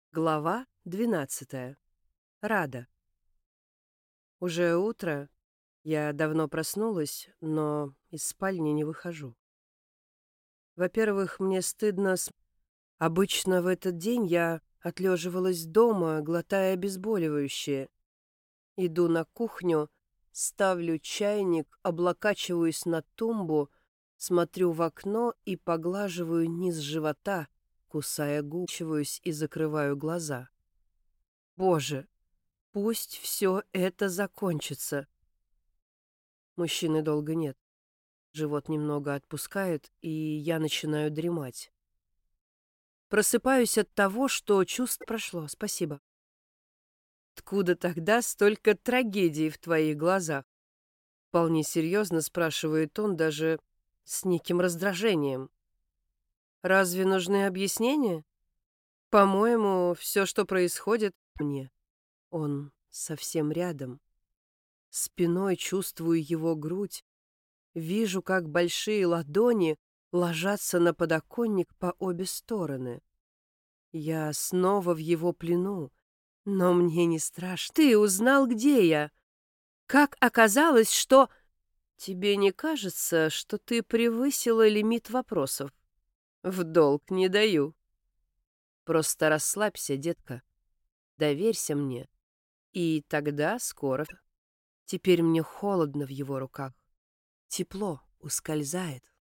Глава 12. Рада. Уже утро. Я давно проснулась, но из спальни не выхожу. Во-первых, мне стыдно. Обычно в этот день я отлеживалась дома, глотая обезболивающее. Иду на кухню, ставлю чайник, облокачиваюсь на тумбу, смотрю в окно и поглаживаю низ живота, кусая губы, и закрываю глаза. Боже! Пусть все это закончится. Мужчины долго нет. Живот немного отпускает, и я начинаю дремать. Просыпаюсь от того, что чувство прошло. Спасибо. Откуда тогда столько трагедий в твоих глазах? Вполне серьезно спрашивает он, даже с неким раздражением. Разве нужны объяснения? По-моему, все, что происходит мне. Он совсем рядом. Спиной чувствую его грудь. Вижу, как большие ладони ложатся на подоконник по обе стороны. Я снова в его плену, но мне не страшно. Ты узнал, где я? Как оказалось, что... Тебе не кажется, что ты превысила лимит вопросов? В долг не даю. Просто расслабься, детка. Доверься мне. И тогда скоро... Теперь мне холодно в его руках. Тепло ускользает.